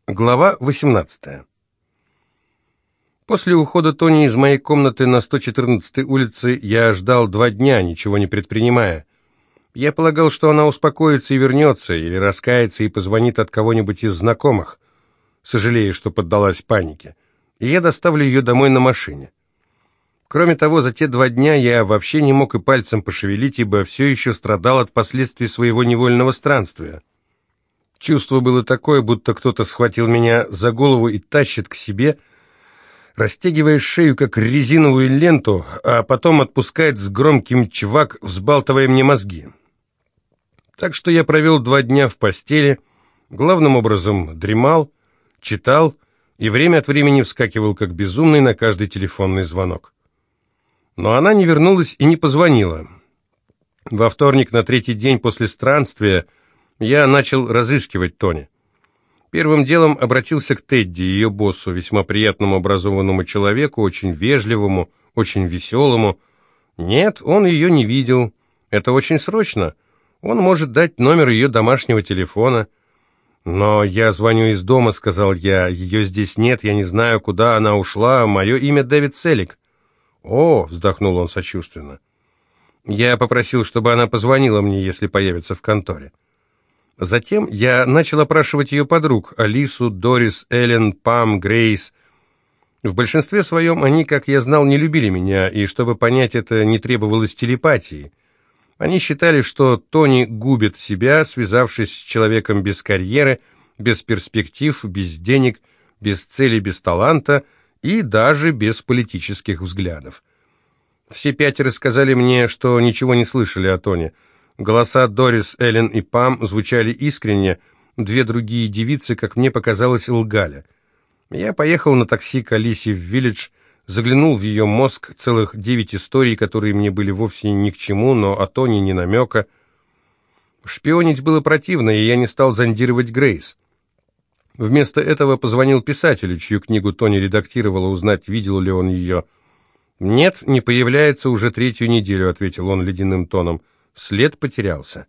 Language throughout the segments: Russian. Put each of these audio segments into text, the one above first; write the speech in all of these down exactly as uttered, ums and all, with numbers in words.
Глава восемнадцатая. После ухода Тони из моей комнаты на сто четырнадцатой улице я ждал два дня, ничего не предпринимая. Я полагал, что она успокоится и вернется, или раскается и позвонит от кого-нибудь из знакомых, сожалея, что поддалась панике, и я доставлю ее домой на машине. Кроме того, за те два дня я вообще не мог и пальцем пошевелить, ибо все еще страдал от последствий своего невольного странствия. Чувство было такое, будто кто-то схватил меня за голову и тащит к себе, растягивая шею, как резиновую ленту, а потом отпускает с громким чвак, взбалтывая мне мозги. Так что я провел два дня в постели, главным образом дремал, читал и время от времени вскакивал, как безумный, на каждый телефонный звонок. Но она не вернулась и не позвонила. Во вторник, на третий день после странствия, я начал разыскивать Тони. Первым делом обратился к Тедди, ее боссу, весьма приятному образованному человеку, очень вежливому, очень веселому. Нет, он ее не видел. Это очень срочно. Он может дать номер ее домашнего телефона. «Но я звоню из дома», — сказал я. «Ее здесь нет, я не знаю, куда она ушла. Мое имя Дэвид Селик». «О», — вздохнул он сочувственно. Я попросил, чтобы она позвонила мне, если появится в конторе. Затем я начал опрашивать ее подруг, Алису, Дорис, Эллен, Пам, Грейс. В большинстве своем они, как я знал, не любили меня, и чтобы понять это, не требовалось телепатии. Они считали, что Тони губит себя, связавшись с человеком без карьеры, без перспектив, без денег, без цели, без таланта и даже без политических взглядов. Все пятеро сказали мне, что ничего не слышали о Тони. Голоса Дорис, Эллен и Пам звучали искренне, две другие девицы, как мне показалось, лгали. Я поехал на такси к Алисе в Виллидж, заглянул в ее мозг, целых девять историй, которые мне были вовсе ни к чему, но о Тони ни намека. Шпионить было противно, и я не стал зондировать Грейс. Вместо этого позвонил писателю, чью книгу Тони редактировала, узнать, видел ли он ее. «Нет, не появляется уже третью неделю», — ответил он ледяным тоном. След потерялся.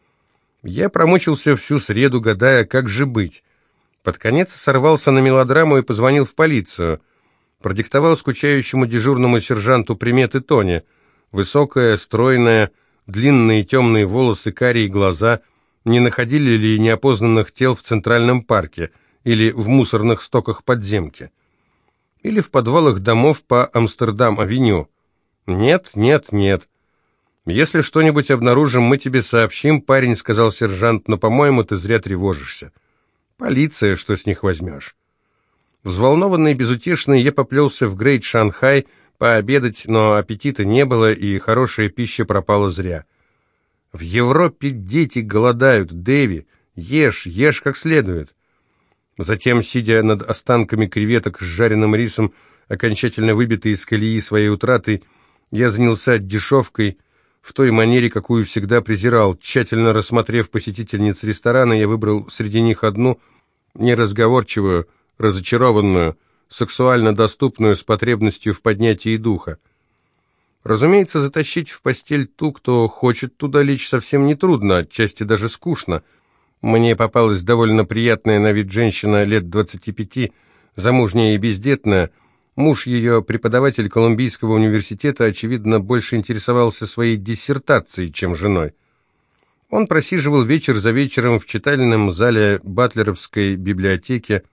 Я промучился всю среду, гадая, как же быть. Под конец сорвался на мелодраму и позвонил в полицию. Продиктовал скучающему дежурному сержанту приметы Тони. Высокая, стройная, длинные темные волосы, карие глаза. Не находили ли неопознанных тел в Центральном парке или в мусорных стоках подземки? Или в подвалах домов по Амстердам-авеню? Нет, нет, нет. «Если что-нибудь обнаружим, мы тебе сообщим, парень», — сказал сержант, «но, по-моему, ты зря тревожишься. Полиция, что с них возьмешь?» Взволнованный и безутешный, я поплелся в Грейт Шанхай пообедать, но аппетита не было, и хорошая пища пропала зря. «В Европе дети голодают, Дэви, ешь, ешь как следует». Затем, сидя над останками креветок с жареным рисом, окончательно выбитый из колеи своей утратой, я занялся дешевкой, в той манере, какую всегда презирал. Тщательно рассмотрев посетительниц ресторана, я выбрал среди них одну, неразговорчивую, разочарованную, сексуально доступную, с потребностью в поднятии духа. Разумеется, затащить в постель ту, кто хочет туда лечь, совсем нетрудно, отчасти даже скучно. Мне попалась довольно приятная на вид женщина лет двадцати пяти, замужняя и бездетная. Муж ее, преподаватель Колумбийского университета, очевидно, больше интересовался своей диссертацией, чем женой. Он просиживал вечер за вечером в читальном зале Батлеровской библиотеки,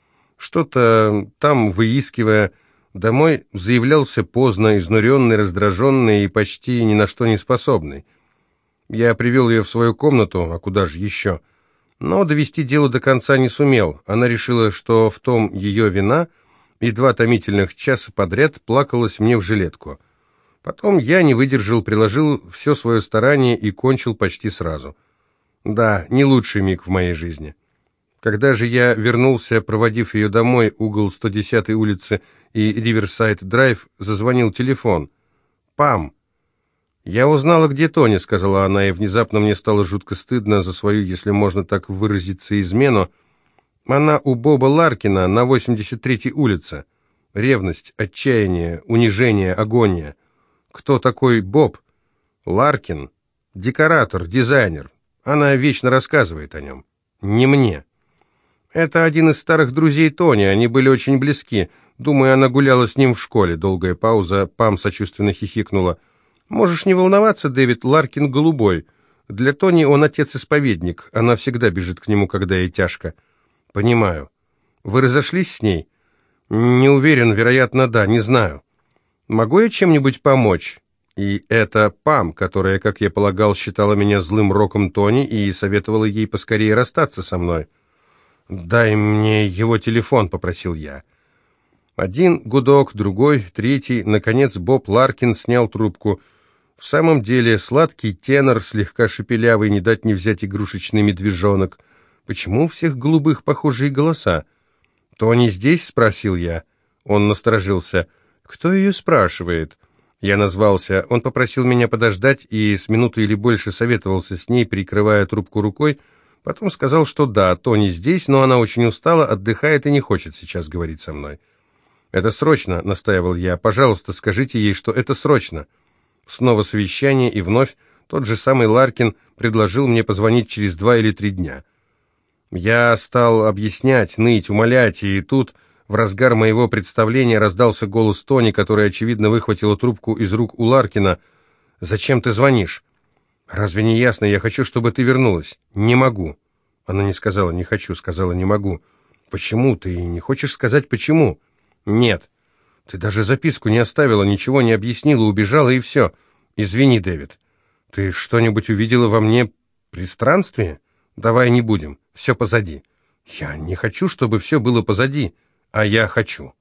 что-то там выискивая, домой заявлялся поздно, изнуренный, раздраженный и почти ни на что не способный. Я привел ее в свою комнату, а куда же еще? Но довести дело до конца не сумел. Она решила, что в том ее вина, и два томительных часа подряд плакалась мне в жилетку. Потом я не выдержал, приложил все свое старание и кончил почти сразу. Да, не лучший миг в моей жизни. Когда же я вернулся, проводив ее домой, угол сто десятой улицы и Риверсайд-драйв, зазвонил телефон. «Пам!» «Я узнала, где Тони», — сказала она, и внезапно мне стало жутко стыдно за свою, если можно так выразиться, измену. Она у Боба Ларкина на восемьдесят третьей улице. Ревность, отчаяние, унижение, агония. Кто такой Боб? Ларкин. Декоратор, дизайнер. Она вечно рассказывает о нем. Не мне. Это один из старых друзей Тони, они были очень близки. Думаю, она гуляла с ним в школе. Долгая пауза, Пам сочувственно хихикнула. Можешь не волноваться, Дэвид, Ларкин голубой. Для Тони он отец-исповедник, она всегда бежит к нему, когда ей тяжко. Понимаю. Вы разошлись с ней? Не уверен, вероятно, да, не знаю. Могу я чем-нибудь помочь? И это Пам, которая, как я полагал, считала меня злым роком Тони и советовала ей поскорее расстаться со мной. «Дай мне его телефон», — попросил я. Один гудок, другой, третий. Наконец Боб Ларкин снял трубку. В самом деле, сладкий тенор, слегка шепелявый, не дать не взять игрушечный медвежонок. Почему у всех голубых похожие голоса? «Тони здесь?» — спросил я. Он насторожился. «Кто ее спрашивает?» Я назвался. Он попросил меня подождать и с минуты или больше советовался с ней, прикрывая трубку рукой. Потом сказал, что да, Тони здесь, но она очень устала, отдыхает и не хочет сейчас говорить со мной. «Это срочно», — настаивал я. «Пожалуйста, скажите ей, что это срочно». Снова совещание, и вновь тот же самый Ларкин предложил мне позвонить через два или три дня. Я стал объяснять, ныть, умолять, и тут, в разгар моего представления, раздался голос Тони, которая, очевидно, выхватила трубку из рук у Ларкина. «Зачем ты звонишь?» «Разве не ясно? Я хочу, чтобы ты вернулась». «Не могу». Она не сказала «не хочу», сказала «не могу». «Почему? Ты не хочешь сказать, почему?» «Нет». «Ты даже записку не оставила, ничего не объяснила, убежала и все. Извини, Дэвид. Ты что-нибудь увидела во мне при странстве? Давай не будем, все позади». «Я не хочу, чтобы все было позади, а я хочу».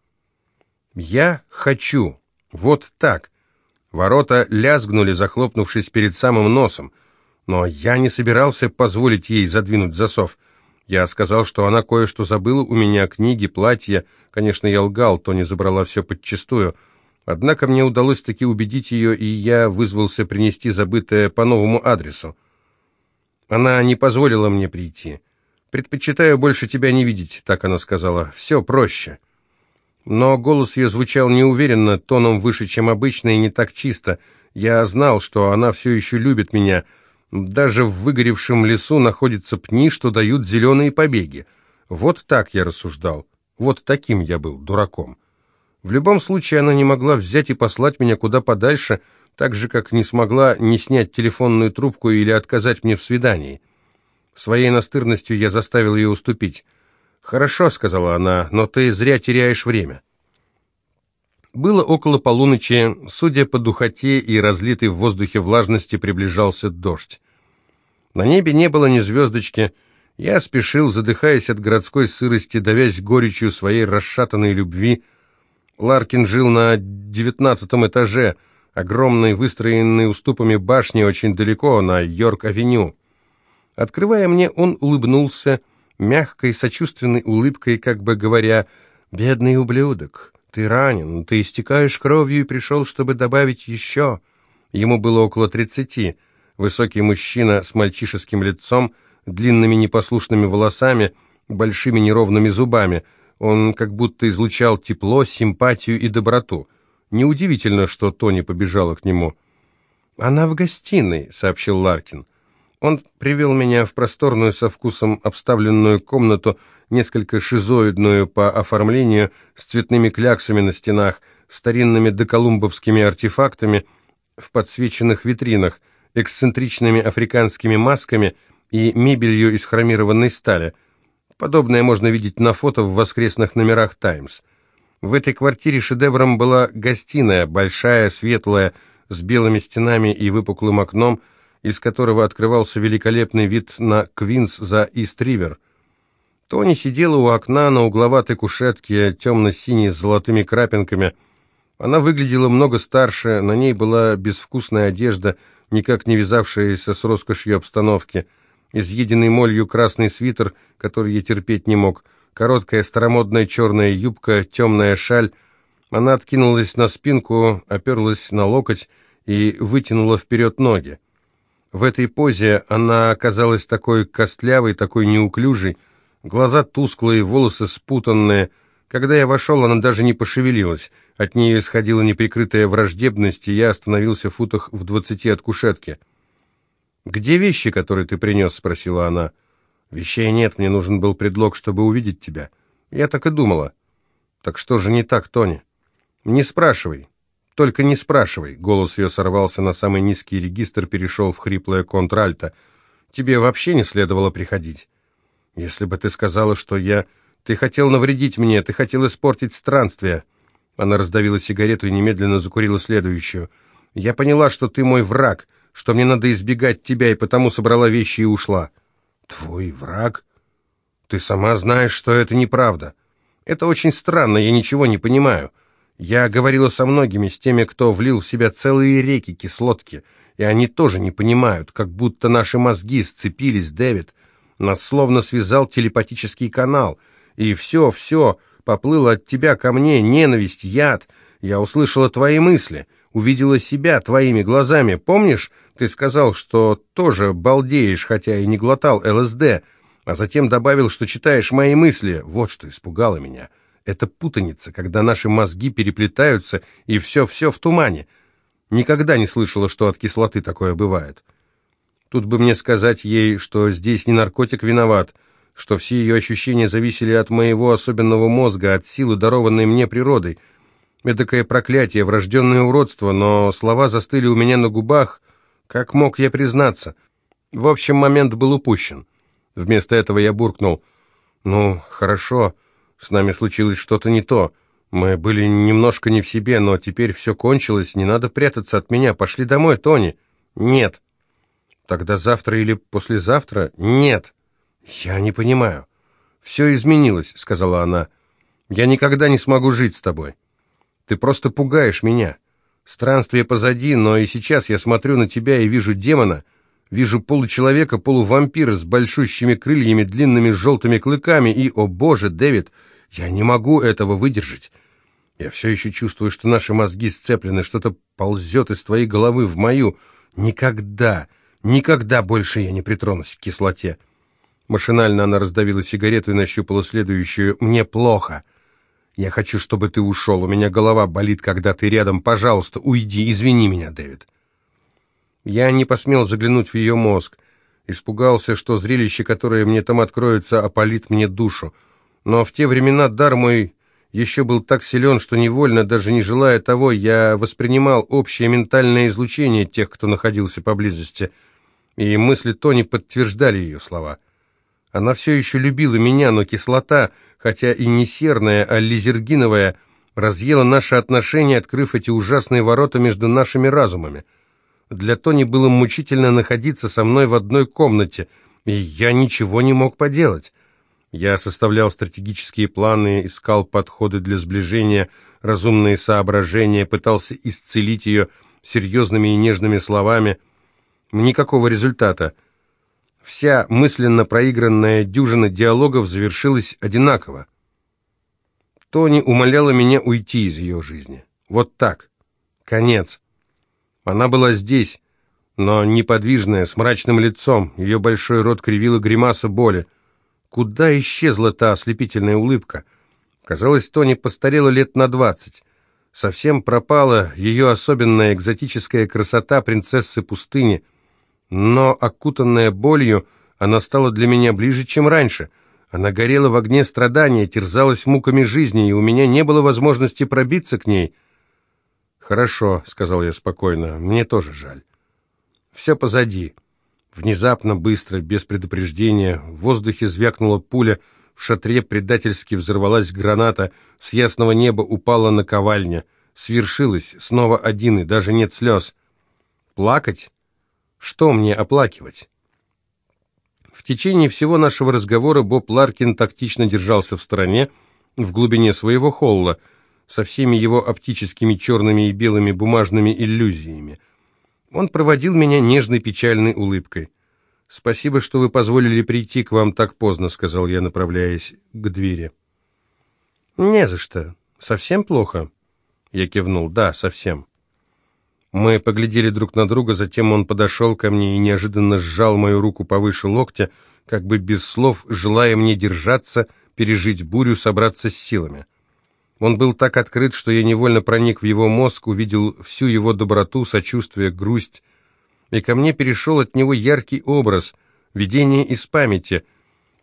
«Я хочу». Вот так. Ворота лязгнули, захлопнувшись перед самым носом. Но я не собирался позволить ей задвинуть засов. Я сказал, что она кое-что забыла у меня, книги, платья. Конечно, я лгал, Тони забрала все подчистую. Однако мне удалось таки убедить ее, и я вызвался принести забытое по новому адресу. Она не позволила мне прийти. «Предпочитаю больше тебя не видеть», — так она сказала. «Все проще». Но голос ее звучал неуверенно, тоном выше, чем обычно, и не так чисто. Я знал, что она все еще любит меня. Даже в выгоревшем лесу находятся пни, что дают зеленые побеги. Вот так я рассуждал. Вот таким я был, дураком. В любом случае, она не могла взять и послать меня куда подальше, так же, как не смогла не снять телефонную трубку или отказать мне в свидании. Своей настырностью я заставил ее уступить. «Хорошо», — сказала она, — «но ты зря теряешь время». Было около полуночи. Судя по духоте и разлитой в воздухе влажности, приближался дождь. На небе не было ни звездочки. Я спешил, задыхаясь от городской сырости, давясь горечью своей расшатанной любви. Ларкин жил на девятнадцатом этаже, огромной, выстроенной уступами башни, очень далеко, на Йорк-авеню. Открывая мне, он улыбнулся, мягкой, сочувственной улыбкой, как бы говоря: «Бедный ублюдок, ты ранен, ты истекаешь кровью и пришел, чтобы добавить еще». Ему было около тридцати. Высокий мужчина с мальчишеским лицом, длинными непослушными волосами, большими неровными зубами. Он как будто излучал тепло, симпатию и доброту. Неудивительно, что Тони побежала к нему. «Она в гостиной», — сообщил Ларкин. Он привел меня в просторную со вкусом обставленную комнату, несколько шизоидную по оформлению, с цветными кляксами на стенах, старинными доколумбовскими артефактами в подсвеченных витринах, эксцентричными африканскими масками и мебелью из хромированной стали. Подобное можно видеть на фото в воскресных номерах «Таймс». В этой квартире шедевром была гостиная, большая, светлая, с белыми стенами и выпуклым окном, из которого открывался великолепный вид на Квинс за Ист-Ривер. Тони сидела у окна на угловатой кушетке, темно-синей с золотыми крапинками. Она выглядела много старше, на ней была безвкусная одежда, никак не вязавшаяся с роскошью обстановки, изъеденный молью красный свитер, который я терпеть не мог, короткая старомодная черная юбка, темная шаль. Она откинулась на спинку, оперлась на локоть и вытянула вперед ноги. В этой позе она оказалась такой костлявой, такой неуклюжей, глаза тусклые, волосы спутанные. Когда я вошел, она даже не пошевелилась. От нее исходила неприкрытая враждебность, и я остановился в футах в двадцати от кушетки. «Где вещи, которые ты принес?» — спросила она. Вещей нет, мне нужен был предлог, чтобы увидеть тебя. Я так и думала. Так что же не так, Тони? Не спрашивай. Только не спрашивай. Голос ее сорвался на самый низкий регистр, перешел в хриплое контральто. Тебе вообще не следовало приходить. Если бы ты сказала, что я... Ты хотел навредить мне, ты хотел испортить странствие. Она раздавила сигарету и немедленно закурила следующую. Я поняла, что ты мой враг, что мне надо избегать тебя, и потому собрала вещи и ушла. Твой враг? Ты сама знаешь, что это неправда. Это очень странно, я ничего не понимаю. Я говорила со многими, с теми, кто влил в себя целые реки кислотки, и они тоже не понимают, как будто наши мозги сцепились, Дэвид. Нас словно связал телепатический канал, и все, все поплыло от тебя ко мне, ненависть, яд. Я услышала твои мысли, увидела себя твоими глазами. Помнишь, ты сказал, что тоже балдеешь, хотя и не глотал ЛСД, а затем добавил, что читаешь мои мысли. Вот что испугало меня. Это путаница, когда наши мозги переплетаются, и все-все в тумане. Никогда не слышала, что от кислоты такое бывает. Тут бы мне сказать ей, что здесь не наркотик виноват, что все ее ощущения зависели от моего особенного мозга, от силы, дарованной мне природой. Эдакое проклятие, врожденное уродство, но слова застыли у меня на губах. Как мог я признаться? В общем, момент был упущен. Вместо этого я буркнул. «Ну, хорошо, с нами случилось что-то не то. Мы были немножко не в себе, но теперь все кончилось, не надо прятаться от меня. Пошли домой, Тони». «Нет». «Тогда завтра или послезавтра?» «Нет». «Я не понимаю». «Все изменилось», — сказала она. «Я никогда не смогу жить с тобой. Ты просто пугаешь меня. Странствие позади, но и сейчас я смотрю на тебя и вижу демона, вижу получеловека, полувампира с большущими крыльями, длинными желтыми клыками, и, о боже, Дэвид, я не могу этого выдержать. Я все еще чувствую, что наши мозги сцеплены, что-то ползет из твоей головы в мою. Никогда, никогда больше я не притронусь к кислоте». Машинально она раздавила сигарету и нащупала следующую. «Мне плохо. Я хочу, чтобы ты ушел. У меня голова болит, когда ты рядом. Пожалуйста, уйди. Извини меня, Дэвид». Я не посмел заглянуть в ее мозг. Испугался, что зрелище, которое мне там откроется, опалит мне душу. Но в те времена дар мой еще был так силен, что невольно, даже не желая того, я воспринимал общее ментальное излучение тех, кто находился поблизости. И мысли Тони подтверждали ее слова. Она все еще любила меня, но кислота, хотя и не серная, а лизергиновая, разъела наши отношения, открыв эти ужасные ворота между нашими разумами. Для Тони было мучительно находиться со мной в одной комнате, и я ничего не мог поделать. Я составлял стратегические планы, искал подходы для сближения, разумные соображения, пытался исцелить ее серьезными и нежными словами. Никакого результата. Вся мысленно проигранная дюжина диалогов завершилась одинаково. Тони умоляла меня уйти из ее жизни. Вот так. Конец. Она была здесь, но неподвижная, с мрачным лицом. Ее большой рот кривила гримаса боли. Куда исчезла та ослепительная улыбка? Казалось, Тони постарела лет на двадцать. Совсем пропала ее особенная экзотическая красота принцессы пустыни. Но, окутанная болью, она стала для меня ближе, чем раньше. Она горела в огне страдания, терзалась муками жизни, и у меня не было возможности пробиться к ней. «Хорошо», — сказал я спокойно, — «мне тоже жаль. Все позади». Внезапно, быстро, без предупреждения, в воздухе звякнула пуля, в шатре предательски взорвалась граната, с ясного неба упала наковальня. Свершилось, снова один, и даже нет слез. Плакать? Что мне оплакивать? В течение всего нашего разговора Боб Ларкин тактично держался в стороне, в глубине своего холла, со всеми его оптическими черными и белыми бумажными иллюзиями. Он проводил меня нежной печальной улыбкой. «Спасибо, что вы позволили прийти к вам так поздно», — сказал я, направляясь к двери. «Не за что. Совсем плохо?» Я кивнул. «Да, совсем». Мы поглядели друг на друга, затем он подошел ко мне и неожиданно сжал мою руку повыше локтя, как бы без слов, желая мне держаться, пережить бурю, собраться с силами. Он был так открыт, что я невольно проник в его мозг, увидел всю его доброту, сочувствие, грусть, и ко мне перешел от него яркий образ, видение из памяти.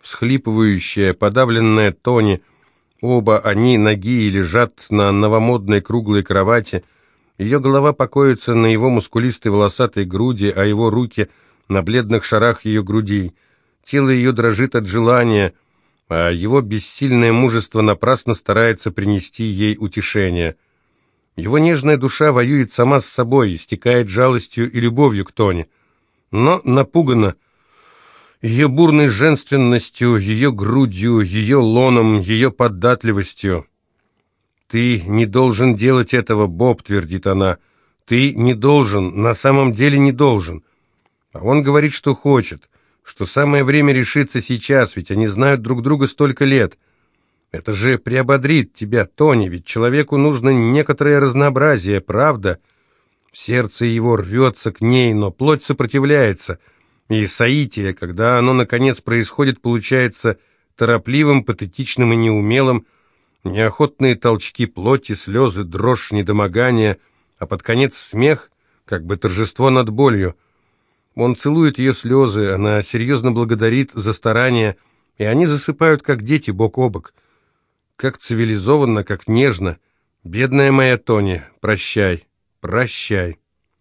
всхлипывающая, подавленная Тони. Оба они ноги лежат на новомодной круглой кровати. Ее голова покоится на его мускулистой волосатой груди, а его руки на бледных шарах ее грудей. Тело ее дрожит от желания, а его бессильное мужество напрасно старается принести ей утешение. Его нежная душа воюет сама с собой, истекает жалостью и любовью к Тони, но напугана ее бурной женственностью, ее грудью, ее лоном, ее податливостью. «Ты не должен делать этого, Боб», — твердит она. «Ты не должен, на самом деле не должен». А он говорит, что хочет, что самое время решиться сейчас, ведь они знают друг друга столько лет. Это же приободрит тебя, Тони, ведь человеку нужно некоторое разнообразие, правда? Сердце его рвется к ней, но плоть сопротивляется. И соитие, когда оно, наконец, происходит, получается торопливым, патетичным и неумелым. Неохотные толчки плоти, слезы, дрожь, недомогание, а под конец смех, как бы торжество над болью. Он целует ее слезы, она серьезно благодарит за старания, и они засыпают, как дети, бок о бок. Как цивилизованно, как нежно. Бедная моя Тони, прощай, прощай.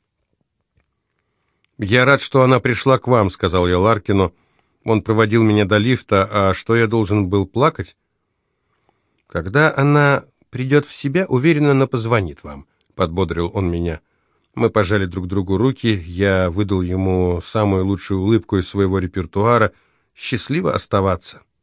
«Я рад, что она пришла к вам», — сказал я Ларкину. Он проводил меня до лифта, а что я должен был плакать? «Когда она придет в себя, уверенно, она позвонит вам», — подбодрил он меня. Мы пожали друг другу руки, я выдал ему самую лучшую улыбку из своего репертуара. «Счастливо оставаться».